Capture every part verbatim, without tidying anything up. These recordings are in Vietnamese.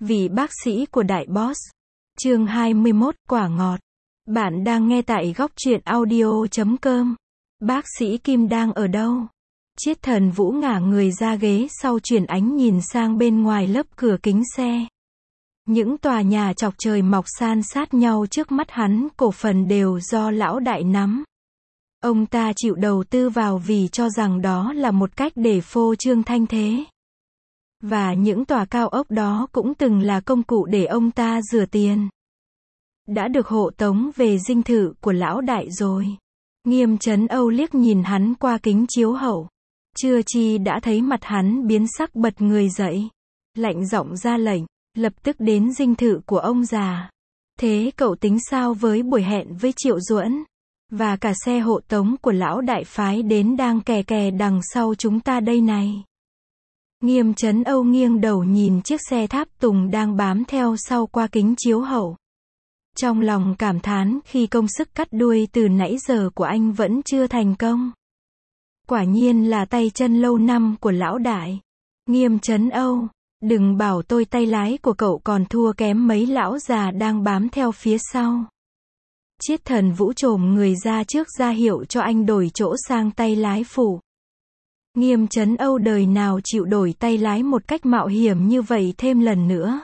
Vị bác sĩ của đại boss. Chương hai mươi mốt, quả ngọt. Bạn đang nghe tại góc truyện audio chấm com. Bác sĩ Kim đang ở đâu? Chiết Thần Vũ ngả người ra ghế sau chuyển ánh nhìn sang bên ngoài lớp cửa kính xe. Những tòa nhà chọc trời mọc san sát nhau trước mắt hắn, cổ phần đều do lão đại nắm. Ông ta chịu đầu tư vào vì cho rằng đó là một cách để phô trương thanh thế. Và những tòa cao ốc đó cũng từng là công cụ để ông ta rửa tiền. Đã được hộ tống về dinh thự của lão đại rồi. Nghiêm Trấn Âu liếc nhìn hắn qua kính chiếu hậu. Chưa chi đã thấy mặt hắn biến sắc, bật người dậy. Lạnh giọng ra lệnh, lập tức đến dinh thự của ông già. Thế cậu tính sao với buổi hẹn với Triệu Duẫn? Và cả xe hộ tống của lão đại phái đến đang kè kè đằng sau chúng ta đây này. Nghiêm Trấn Âu nghiêng đầu nhìn chiếc xe tháp tùng đang bám theo sau qua kính chiếu hậu. Trong lòng cảm thán khi công sức cắt đuôi từ nãy giờ của anh vẫn chưa thành công. Quả nhiên là tay chân lâu năm của lão đại. Nghiêm Trấn Âu, đừng bảo tôi tay lái của cậu còn thua kém mấy lão già đang bám theo phía sau. Chiết Thần Vũ chồm người ra trước ra hiệu cho anh đổi chỗ sang tay lái phụ. Nghiêm Trấn Âu đời nào chịu đổi tay lái một cách mạo hiểm như vậy thêm lần nữa.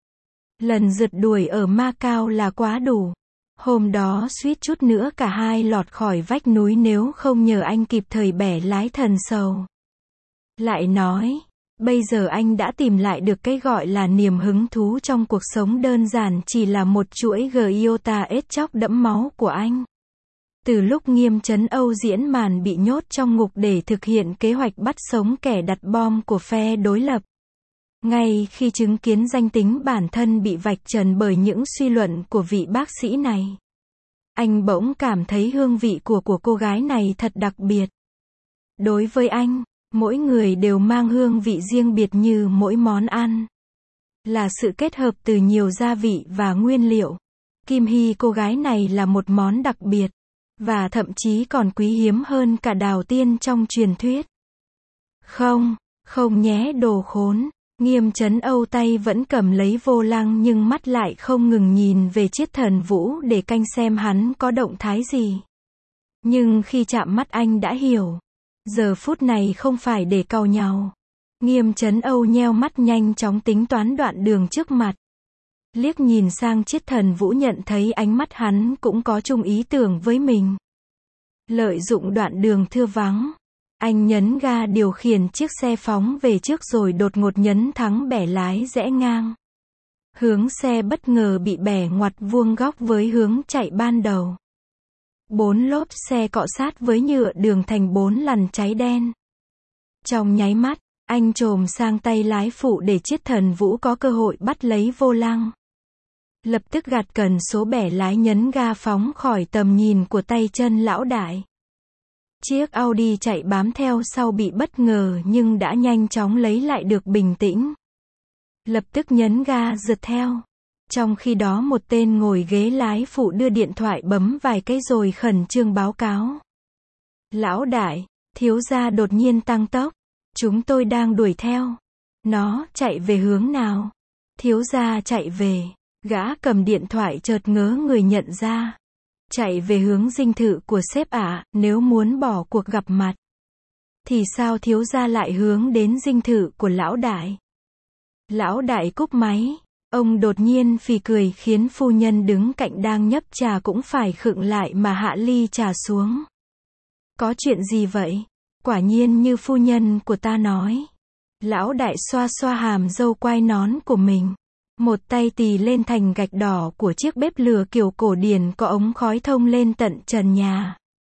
Lần rượt đuổi ở Macau là quá đủ. Hôm đó suýt chút nữa cả hai lọt khỏi vách núi nếu không nhờ anh kịp thời bẻ lái thần sầu. Lại nói, bây giờ anh đã tìm lại được cái gọi là niềm hứng thú trong cuộc sống, đơn giản chỉ là một chuỗi Toyota ết chóc đẫm máu của anh. Từ lúc Nghiêm Trấn Âu diễn màn bị nhốt trong ngục để thực hiện kế hoạch bắt sống kẻ đặt bom của phe đối lập. Ngay khi chứng kiến danh tính bản thân bị vạch trần bởi những suy luận của vị bác sĩ này, anh bỗng cảm thấy hương vị của của cô gái này thật đặc biệt. Đối với anh, mỗi người đều mang hương vị riêng biệt như mỗi món ăn. Là sự kết hợp từ nhiều gia vị và nguyên liệu. Kim Hy, cô gái này là một món đặc biệt. Và thậm chí còn quý hiếm hơn cả đào tiên trong truyền thuyết. Không, không nhé đồ khốn. Nghiêm Trấn Âu tay vẫn cầm lấy vô lăng nhưng mắt lại không ngừng nhìn về Chiết Thần Vũ để canh xem hắn có động thái gì. Nhưng khi chạm mắt anh đã hiểu. Giờ phút này không phải để cau nhàu. Nghiêm Trấn Âu nheo mắt nhanh chóng tính toán đoạn đường trước mặt. Liếc nhìn sang Chiết Thần Vũ, nhận thấy ánh mắt hắn cũng có chung ý tưởng với mình. Lợi dụng đoạn đường thưa vắng, anh nhấn ga điều khiển chiếc xe phóng về trước rồi đột ngột nhấn thắng bẻ lái rẽ ngang. Hướng xe bất ngờ bị bẻ ngoặt vuông góc với hướng chạy ban đầu. Bốn lốp xe cọ sát với nhựa đường thành bốn lằn cháy đen. Trong nháy mắt, anh chồm sang tay lái phụ để Chiết Thần Vũ có cơ hội bắt lấy vô lăng. Lập tức gạt cần số bẻ lái, nhấn ga phóng khỏi tầm nhìn của tay chân lão đại. Chiếc Audi chạy bám theo sau bị bất ngờ nhưng đã nhanh chóng lấy lại được bình tĩnh. Lập tức nhấn ga rượt theo. Trong khi đó một tên ngồi ghế lái phụ đưa điện thoại bấm vài cái rồi khẩn trương báo cáo. Lão đại, thiếu gia đột nhiên tăng tốc. Chúng tôi đang đuổi theo. Nó chạy về hướng nào? Thiếu gia chạy về. Gã cầm điện thoại chợt ngớ người nhận ra. Chạy về hướng dinh thự của sếp ạ, à, nếu muốn bỏ cuộc gặp mặt. Thì sao thiếu gia lại hướng đến dinh thự của lão đại? Lão đại cúp máy. Ông đột nhiên phì cười khiến phu nhân đứng cạnh đang nhấp trà cũng phải khựng lại mà hạ ly trà xuống. Có chuyện gì vậy? Quả nhiên như phu nhân của ta nói. Lão đại xoa xoa hàm râu quai nón của mình. Một tay tì lên thành gạch đỏ của chiếc bếp lửa kiểu cổ điển có ống khói thông lên tận trần nhà.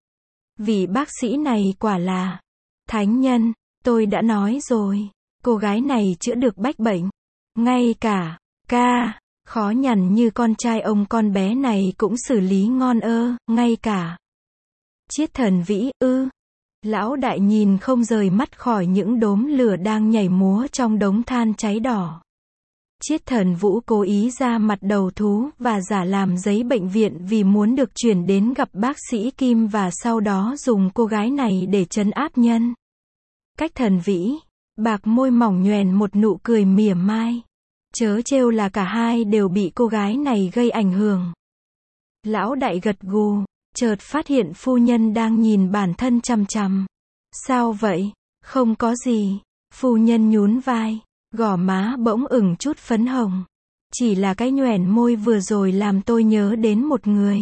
Vị bác sĩ này quả là thánh nhân, tôi đã nói rồi. Cô gái này chữa được bách bệnh. Ngay cả ca khó nhằn như con trai ông con bé này cũng xử lý ngon ơ, ngay cả Chiết Thần Vĩ, ư. Lão đại nhìn không rời mắt khỏi những đốm lửa đang nhảy múa trong đống than cháy đỏ. Chiết Thần Vũ cố ý ra mặt đầu thú và giả làm giấy bệnh viện vì muốn được chuyển đến gặp bác sĩ Kim và sau đó dùng cô gái này để trấn áp nhân. Cách Thần Vĩ, bạc môi mỏng nhoèn một nụ cười mỉa mai. Chớ trêu là cả hai đều bị cô gái này gây ảnh hưởng. Lão đại gật gù, chợt phát hiện phu nhân đang nhìn bản thân chằm chằm. Sao vậy? Không có gì. Phu nhân nhún vai, gò má bỗng ửng chút phấn hồng. Chỉ là cái nhoẻn môi vừa rồi làm tôi nhớ đến một người.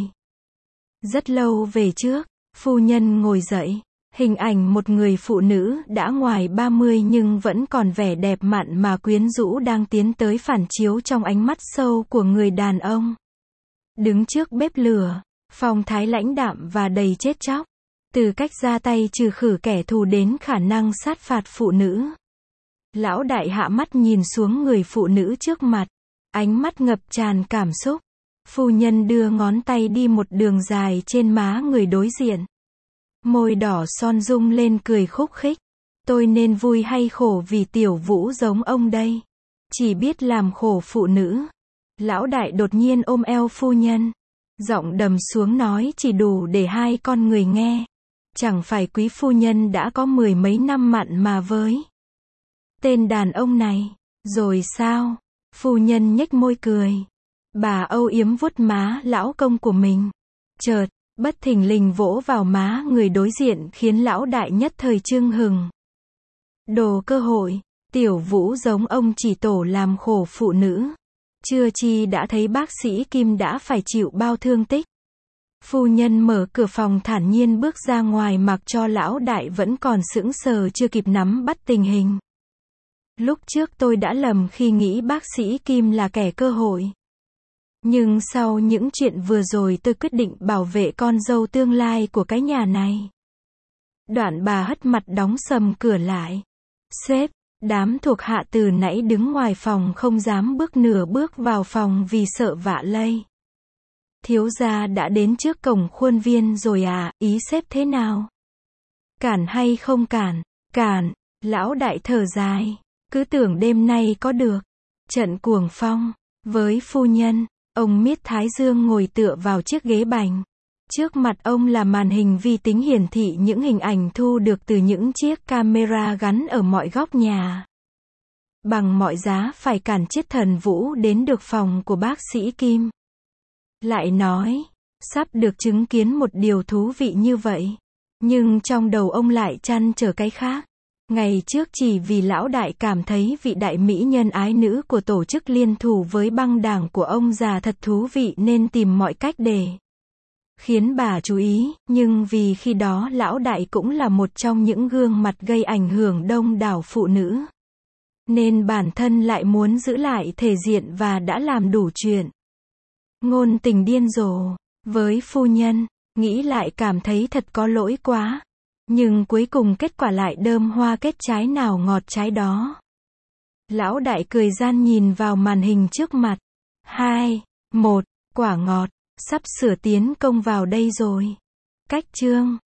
Rất lâu về trước, phu nhân ngồi dậy. Hình ảnh một người phụ nữ đã ngoài ba mươi nhưng vẫn còn vẻ đẹp mặn mà quyến rũ đang tiến tới phản chiếu trong ánh mắt sâu của người đàn ông. Đứng trước bếp lửa, phong thái lãnh đạm và đầy chết chóc. Từ cách ra tay trừ khử kẻ thù đến khả năng sát phạt phụ nữ. Lão đại hạ mắt nhìn xuống người phụ nữ trước mặt. Ánh mắt ngập tràn cảm xúc. Phu nhân đưa ngón tay đi một đường dài trên má người đối diện. Môi đỏ son rung lên cười khúc khích. Tôi nên vui hay khổ vì tiểu Vũ giống ông đây? Chỉ biết làm khổ phụ nữ. Lão đại đột nhiên ôm eo phu nhân. Giọng đầm xuống nói chỉ đủ để hai con người nghe. Chẳng phải quý phu nhân đã có mười mấy năm mặn mà với tên đàn ông này. Rồi sao? Phu nhân nhếch môi cười. Bà âu yếm vuốt má lão công của mình. Chợt, bất thình lình vỗ vào má người đối diện khiến lão đại nhất thời chưng hừng. Đồ cơ hội, tiểu Vũ giống ông chỉ tổ làm khổ phụ nữ. Chưa chi đã thấy bác sĩ Kim đã phải chịu bao thương tích. Phu nhân mở cửa phòng thản nhiên bước ra ngoài mặc cho lão đại vẫn còn sững sờ chưa kịp nắm bắt tình hình. Lúc trước tôi đã lầm khi nghĩ bác sĩ Kim là kẻ cơ hội. Nhưng sau những chuyện vừa rồi tôi quyết định bảo vệ con dâu tương lai của cái nhà này. Đoạn bà hất mặt đóng sầm cửa lại. Sếp, đám thuộc hạ từ nãy đứng ngoài phòng không dám bước nửa bước vào phòng vì sợ vạ lây. Thiếu gia đã đến trước cổng khuôn viên rồi à, ý sếp thế nào? Cản hay không cản? Cản, lão đại thở dài. Cứ tưởng đêm nay có được. Trận cuồng phong, với phu nhân, ông miết thái dương ngồi tựa vào chiếc ghế bành. Trước mặt ông là màn hình vi tính hiển thị những hình ảnh thu được từ những chiếc camera gắn ở mọi góc nhà. Bằng mọi giá phải cản Chiết Thần Vũ đến được phòng của bác sĩ Kim. Lại nói, sắp được chứng kiến một điều thú vị như vậy. Nhưng trong đầu ông lại trăn trở cái khác. Ngày trước chỉ vì lão đại cảm thấy vị đại mỹ nhân ái nữ của tổ chức liên thủ với băng đảng của ông già thật thú vị nên tìm mọi cách để khiến bà chú ý, nhưng vì khi đó lão đại cũng là một trong những gương mặt gây ảnh hưởng đông đảo phụ nữ. Nên bản thân lại muốn giữ lại thể diện và đã làm đủ chuyện. Ngôn tình điên rồ, với phu nhân, nghĩ lại cảm thấy thật có lỗi quá. Nhưng cuối cùng kết quả lại đơm hoa kết trái nào ngọt trái đó. Lão đại cười gian nhìn vào màn hình trước mặt. Hai, một, quả ngọt, sắp sửa tiến công vào đây rồi. Cách chương